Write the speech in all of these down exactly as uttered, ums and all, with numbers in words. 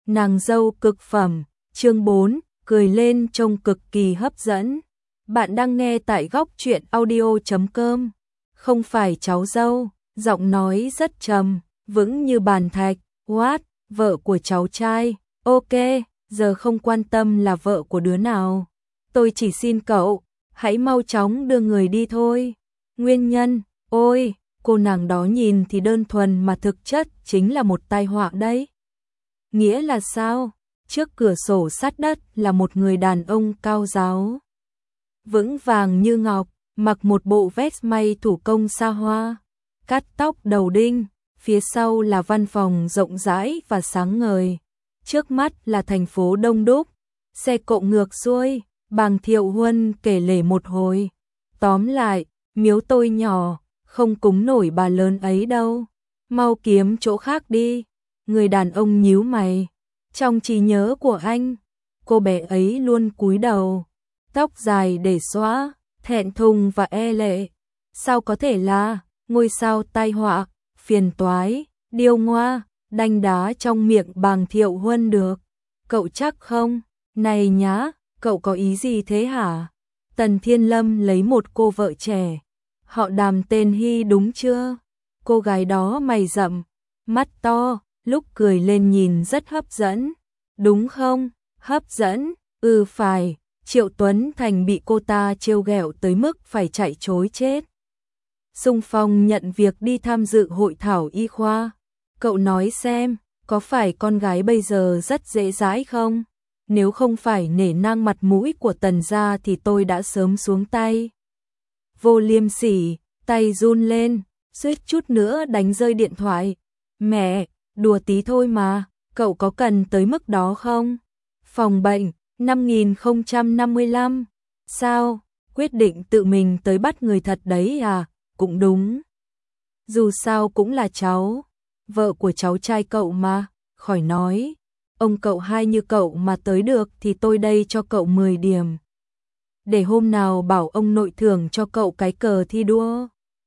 Nàng dâu cực phẩm, chương bốn, cười lên trông cực kỳ hấp dẫn. Bạn đang nghe tại góc truyện audio chấm com. Không phải cháu dâu, giọng nói rất trầm, vững như bàn thạch. What, vợ của cháu trai, ok, giờ không quan tâm là vợ của đứa nào. Tôi chỉ xin cậu, hãy mau chóng đưa người đi thôi. Nguyên nhân, ôi, cô nàng đó nhìn thì đơn thuần mà thực chất chính là một tai họa đấy. Nghĩa là sao? Trước cửa sổ sát đất là một người đàn ông cao ráo, vững vàng như ngọc, mặc một bộ vest may thủ công xa hoa, cắt tóc đầu đinh, phía sau là văn phòng rộng rãi và sáng ngời. Trước mắt là thành phố đông đúc, xe cộ ngược xuôi, Bàng Thiệu Huân kể lể một hồi. Tóm lại, miếu tôi nhỏ, không cúng nổi bà lớn ấy đâu, mau kiếm chỗ khác đi. Người đàn ông nhíu mày. Trong trí nhớ của anh, cô bé ấy luôn cúi đầu, tóc dài để xóa, thẹn thùng và e lệ. Sao có thể là ngôi sao tai họa, phiền toái, điêu ngoa, đanh đá trong miệng Bàng Thiệu Huân được? Cậu chắc không? Này nhá, cậu có ý gì thế hả? Tần Thiên Lâm lấy một cô vợ trẻ. Họ Đàm tên Hy đúng chưa? Cô gái đó mày rậm, mắt to, lúc cười lên nhìn rất hấp dẫn. Đúng không? Hấp dẫn? Ừ phải. Triệu Tuấn Thành bị cô ta trêu ghẹo tới mức phải chạy trối chết. Xung phong nhận việc đi tham dự hội thảo y khoa. Cậu nói xem, có phải con gái bây giờ rất dễ dãi không? Nếu không phải nể nang mặt mũi của Tần gia thì tôi đã sớm xuống tay. Vô liêm sỉ, tay run lên, suýt chút nữa đánh rơi điện thoại. Mẹ, đùa tí thôi mà, cậu có cần tới mức đó không? Phòng bệnh, năm nghìn không trăm năm mươi lăm. Sao, quyết định tự mình tới bắt người thật đấy à? Cũng đúng. Dù sao cũng là cháu, vợ của cháu trai cậu mà, khỏi nói. Ông cậu hai như cậu mà tới được thì tôi đây cho cậu mười điểm. Để hôm nào bảo ông nội thưởng cho cậu cái cờ thi đua.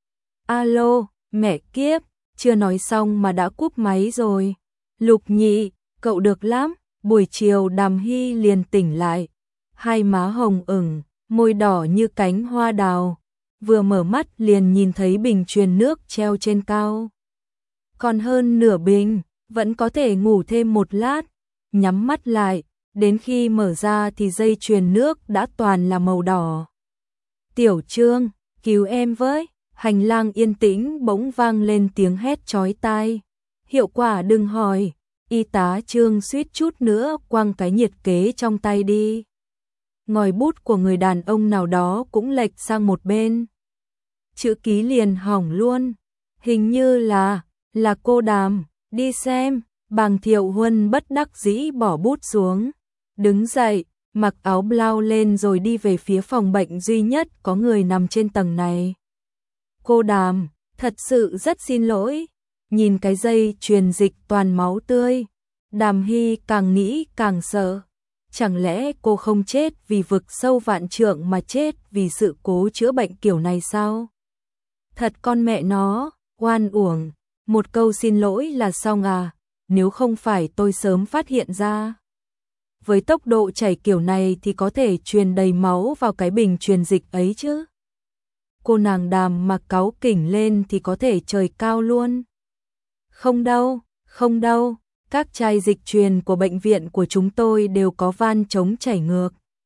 Alo, mẹ kiếp, chưa nói xong mà đã cúp máy rồi. Lục Nhị, cậu được lắm. Buổi chiều Đàm Hy liền tỉnh lại, hai má hồng ửng, môi đỏ như cánh hoa đào, vừa mở mắt liền nhìn thấy bình truyền nước treo trên cao. Còn hơn nửa bình, vẫn có thể ngủ thêm một lát. Nhắm mắt lại, đến khi mở ra thì dây truyền nước đã toàn là màu đỏ. Tiểu Trương, cứu em với. Hành lang yên tĩnh bỗng vang lên tiếng hét chói tai. Hiệu quả đừng hỏi. Y tá Trương suýt chút nữa quăng cái nhiệt kế trong tay đi. Ngòi bút của người đàn ông nào đó cũng lệch sang một bên. Chữ ký liền hỏng luôn. Hình như là, là cô Đàm, đi xem. Bàng Thiệu Huân bất đắc dĩ bỏ bút xuống. Đứng dậy, mặc áo blau lên rồi đi về phía phòng bệnh duy nhất có người nằm trên tầng này. Cô Đàm, thật sự rất xin lỗi. Nhìn cái dây truyền dịch toàn máu tươi, Đàm Hy càng nghĩ càng sợ. Chẳng lẽ cô không chết vì vực sâu vạn trượng mà chết vì sự cố chữa bệnh kiểu này sao? Thật con mẹ nó, oan uổng, một câu xin lỗi là xong à, nếu không phải tôi sớm phát hiện ra. Với tốc độ chảy kiểu này thì có thể truyền đầy máu vào cái bình truyền dịch ấy chứ. Cô nàng Đàm mà cáu kỉnh lên thì có thể trời cao luôn. Không đâu, không đâu, các chai dịch truyền của bệnh viện của chúng tôi đều có van chống chảy ngược.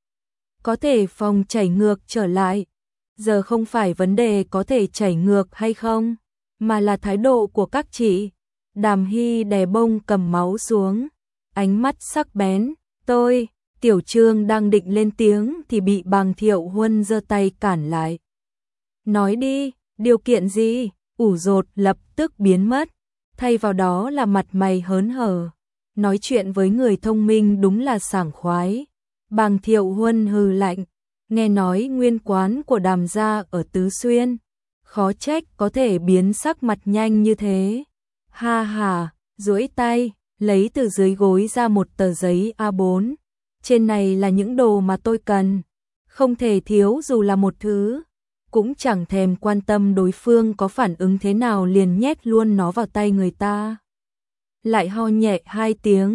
Có thể phòng chảy ngược trở lại. Giờ không phải vấn đề có thể chảy ngược hay không, mà là thái độ của các chị. Đàm Hy đè bông cầm máu xuống, ánh mắt sắc bén. Tôi, Tiểu Trương đang định lên tiếng thì bị Bàng Thiệu Huân giơ tay cản lại. Nói đi, điều kiện gì? Ủ rột lập tức biến mất. Thay vào đó là mặt mày hớn hở. Nói chuyện với người thông minh đúng là sảng khoái. Bàng Thiệu Huân hừ lạnh. Nghe nói nguyên quán của Đàm gia ở Tứ Xuyên. Khó trách có thể biến sắc mặt nhanh như thế. Ha ha, duỗi tay, lấy từ dưới gối ra một tờ giấy A bốn. Trên này là những đồ mà tôi cần. Không thể thiếu dù là một thứ. Cũng chẳng thèm quan tâm đối phương có phản ứng thế nào liền nhét luôn nó vào tay người ta. Lại ho nhẹ hai tiếng,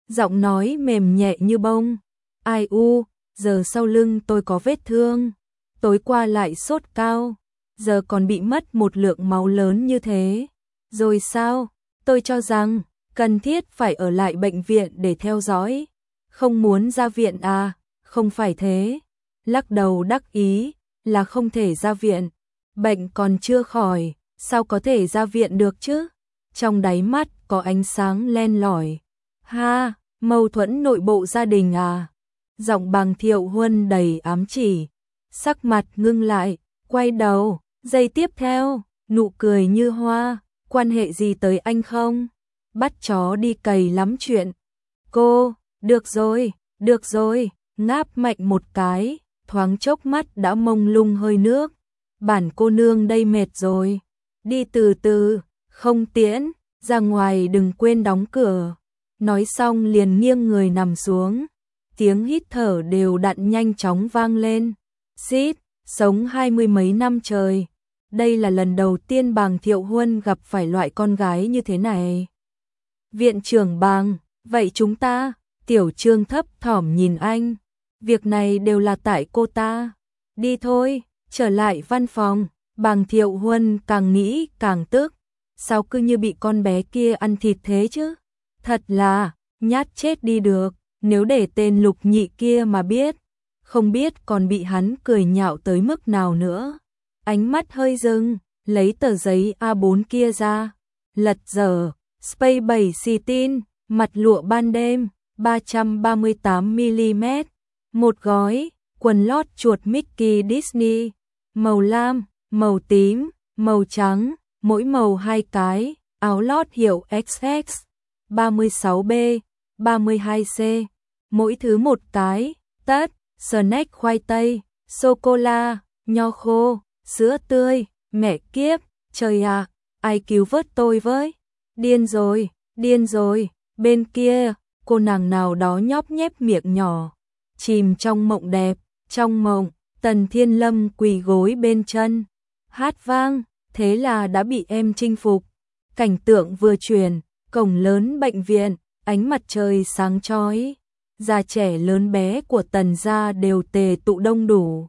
giọng nói mềm nhẹ như bông. Ai u, giờ sau lưng tôi có vết thương, tối qua lại sốt cao, giờ còn bị mất một lượng máu lớn như thế. Rồi sao? Tôi cho rằng cần thiết phải ở lại bệnh viện để theo dõi. Không muốn ra viện à? Không phải thế. Lắc đầu đắc ý, là không thể ra viện. Bệnh còn chưa khỏi, sao có thể ra viện được chứ? Trong đáy mắt có ánh sáng len lỏi. Ha, mâu thuẫn nội bộ gia đình à? Giọng Bàng Thiệu Huân đầy ám chỉ. Sắc mặt ngưng lại, quay đầu, giây tiếp theo, nụ cười như hoa. Quan hệ gì tới anh không? Bắt chó đi cày lắm chuyện. Cô, được rồi, được rồi, ngáp mạnh một cái, thoáng chốc mắt đã mông lung hơi nước. Bản cô nương đây mệt rồi. Đi từ từ, không tiễn, ra ngoài đừng quên đóng cửa. Nói xong liền nghiêng người nằm xuống. Tiếng hít thở đều đặn nhanh chóng vang lên. Xít, sống hai mươi mấy năm trời. Đây là lần đầu tiên Bàng Thiệu Huân gặp phải loại con gái như thế này. Viện trưởng Bàng, vậy chúng ta, Tiểu Trương thấp thỏm nhìn anh. Việc này đều là tại cô ta. Đi thôi, trở lại văn phòng. Bàng Thiệu Huân càng nghĩ càng tức. Sao cứ như bị con bé kia ăn thịt thế chứ? Thật là, nhát chết đi được. Nếu để tên Lục Nhị kia mà biết, không biết còn bị hắn cười nhạo tới mức nào nữa. Ánh mắt hơi dừng, lấy tờ giấy A bốn kia ra, lật dở, Space bảy xì tin, mặt lụa ban đêm, ba trăm ba mươi tám mi li mét, một gói, quần lót chuột Mickey Disney, màu lam, màu tím, màu trắng, mỗi màu hai cái, áo lót hiệu ích ích, ba mươi sáu B, ba mươi hai C, mỗi thứ một cái, tất, snack khoai tây, sô-cô-la, nho khô, sữa tươi, mẹ kiếp, trời ạ, ai cứu vớt tôi với? Điên rồi, điên rồi, bên kia, cô nàng nào đó nhóp nhép miệng nhỏ, chìm trong mộng đẹp, trong mộng, Tần Thiên Lâm quỳ gối bên chân, hát vang, thế là đã bị em chinh phục. Cảnh tượng vừa chuyển, cổng lớn bệnh viện, ánh mặt trời sáng chói, già trẻ lớn bé của Tần gia đều tề tụ đông đủ.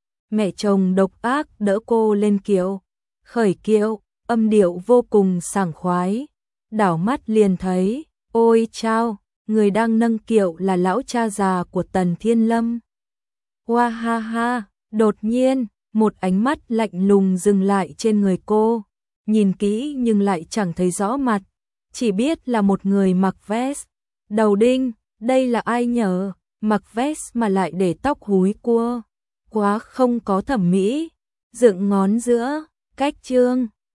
Mẹ chồng độc ác đỡ cô lên kiệu, khởi kiệu, âm điệu vô cùng sảng khoái, đảo mắt liền thấy, ôi chao, người đang nâng kiệu là lão cha già của Tần Thiên Lâm. Hoa ha ha, đột nhiên, một ánh mắt lạnh lùng dừng lại trên người cô, nhìn kỹ nhưng lại chẳng thấy rõ mặt, chỉ biết là một người mặc vest, đầu đinh, đây là ai nhờ, mặc vest mà lại để tóc húi cua. Quá không có thẩm mỹ, dựng ngón giữa, cách chương.